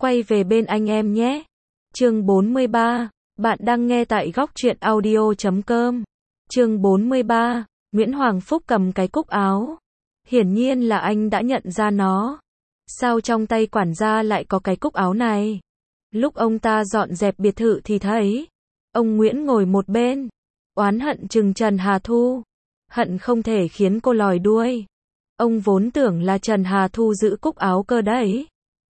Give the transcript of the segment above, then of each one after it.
Quay về bên anh em nhé. Chương 43. Bạn đang nghe tại góc truyện audio.com. Chương 43. Nguyễn Hoàng Phúc cầm cái cúc áo. Hiển nhiên là anh đã nhận ra nó. Sao trong tay quản gia lại có cái cúc áo này? Lúc ông ta dọn dẹp biệt thự thì thấy ông Nguyễn ngồi một bên, oán hận chừng Trần Hà Thu, hận không thể khiến cô lòi đuôi. Ông vốn tưởng là Trần Hà Thu giữ cúc áo cơ đấy.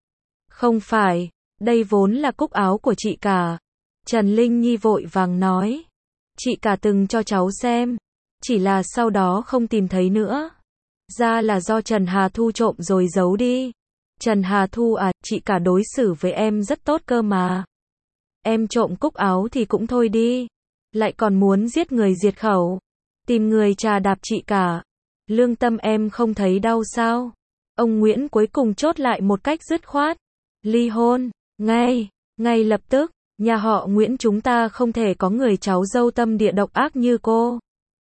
Không phải, đây vốn là cúc áo của chị cả. Trần Linh Nhi vội vàng nói. Chị cả từng cho cháu xem, chỉ là sau đó không tìm thấy nữa. Ra là do Trần Hà Thu trộm rồi giấu đi. Trần Hà Thu à, chị cả đối xử với em rất tốt cơ mà. Em trộm cúc áo thì cũng thôi đi, lại còn muốn giết người diệt khẩu, tìm người chà đạp chị cả. Lương tâm em không thấy đau sao? Ông Nguyễn cuối cùng chốt lại một cách dứt khoát. Ly hôn, ngay lập tức, nhà họ Nguyễn chúng ta không thể có người cháu dâu tâm địa độc ác như cô.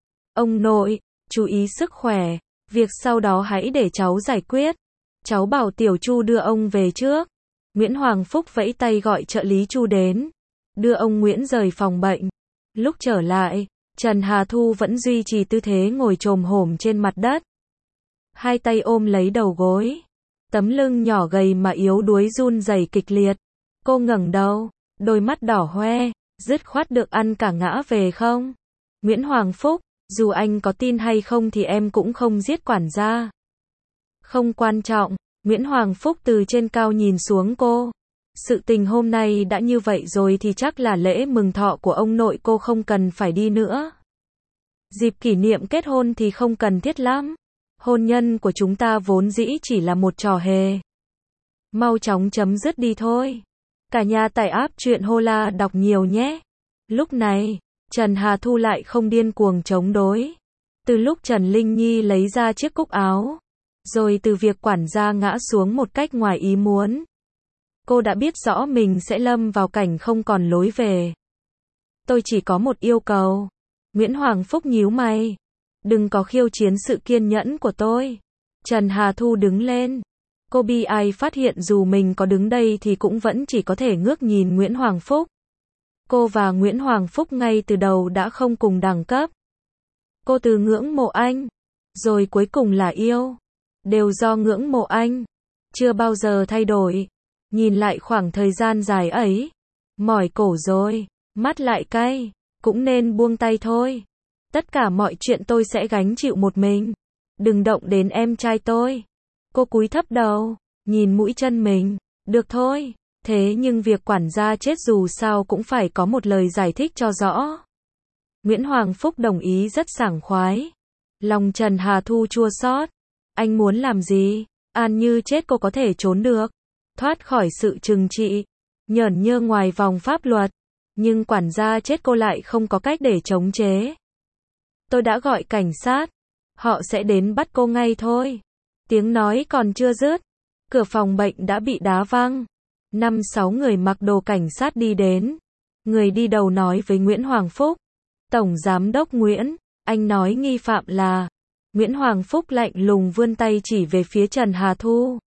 Ông nội, chú ý sức khỏe, việc sau đó hãy để cháu giải quyết. Cháu bảo Tiểu Chu đưa ông về trước. Nguyễn Hoàng Phúc vẫy tay gọi trợ lý Chu đến, đưa ông Nguyễn rời phòng bệnh. Lúc trở lại, Trần Hà Thu vẫn duy trì tư thế ngồi chồm hổm trên mặt đất, hai tay ôm lấy đầu gối, tấm lưng nhỏ gầy mà yếu đuối run rẩy kịch liệt. Cô ngẩng đầu, đôi mắt đỏ hoe, dứt khoát được ăn cả ngã về không? Nguyễn Hoàng Phúc, dù anh có tin hay không thì em cũng không giết quản gia. Không quan trọng. Nguyễn Hoàng Phúc từ trên cao nhìn xuống cô. Sự tình hôm nay đã như vậy rồi thì chắc là lễ mừng thọ của ông nội cô không cần phải đi nữa. Dịp kỷ niệm kết hôn thì không cần thiết lắm. Hôn nhân của chúng ta vốn dĩ chỉ là một trò hề. Mau chóng chấm dứt đi thôi. Cả nhà tải app truyện Hola đọc nhiều nhé. Lúc này, Trần Hà Thu lại không điên cuồng chống đối. Từ lúc Trần Linh Nhi lấy ra chiếc cúc áo, rồi từ việc quản gia ngã xuống một cách ngoài ý muốn, cô đã biết rõ mình sẽ lâm vào cảnh không còn lối về. Tôi chỉ có một yêu cầu. Nguyễn Hoàng Phúc nhíu mày. Đừng có khiêu chiến sự kiên nhẫn của tôi. Trần Hà Thu đứng lên. Cô bi ai phát hiện dù mình có đứng đây thì cũng vẫn chỉ có thể ngước nhìn Nguyễn Hoàng Phúc. Cô và Nguyễn Hoàng Phúc ngay từ đầu đã không cùng đẳng cấp. Cô từ ngưỡng mộ anh, rồi cuối cùng là yêu. Đều do ngưỡng mộ anh, chưa bao giờ thay đổi. Nhìn lại khoảng thời gian dài ấy, mỏi cổ rồi, mắt lại cay, cũng nên buông tay thôi. Tất cả mọi chuyện tôi sẽ gánh chịu một mình. Đừng động đến em trai tôi. Cô cúi thấp đầu, nhìn mũi chân mình. Được thôi, thế nhưng việc quản gia chết dù sao cũng phải có một lời giải thích cho rõ. Nguyễn Hoàng Phúc đồng ý rất sảng khoái. Lòng Trần Hà Thu chua xót. Anh muốn làm gì? An Như chết cô có thể trốn được, thoát khỏi sự trừng trị, nhởn nhơ ngoài vòng pháp luật. Nhưng quản gia chết cô lại không có cách để chống chế. Tôi đã gọi cảnh sát, họ sẽ đến bắt cô ngay thôi. Tiếng nói còn chưa dứt, cửa phòng bệnh đã bị đá văng. 5-6 người mặc đồ cảnh sát đi đến. Người đi đầu nói với Nguyễn Hoàng Phúc. Tổng Giám đốc Nguyễn, anh nói nghi phạm là... Nguyễn Hoàng Phúc lạnh lùng vươn tay chỉ về phía Trần Hà Thu.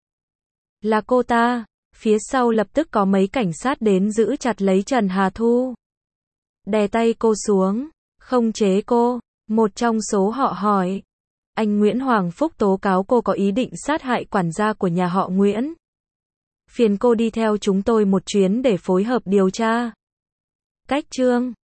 Là cô ta. Phía sau lập tức có mấy cảnh sát đến giữ chặt lấy Trần Hà Thu, đè tay cô xuống, không chế cô. Một trong số họ hỏi. Anh Nguyễn Hoàng Phúc tố cáo cô có ý định sát hại quản gia của nhà họ Nguyễn. Phiền cô đi theo chúng tôi một chuyến để phối hợp điều tra. Cách chương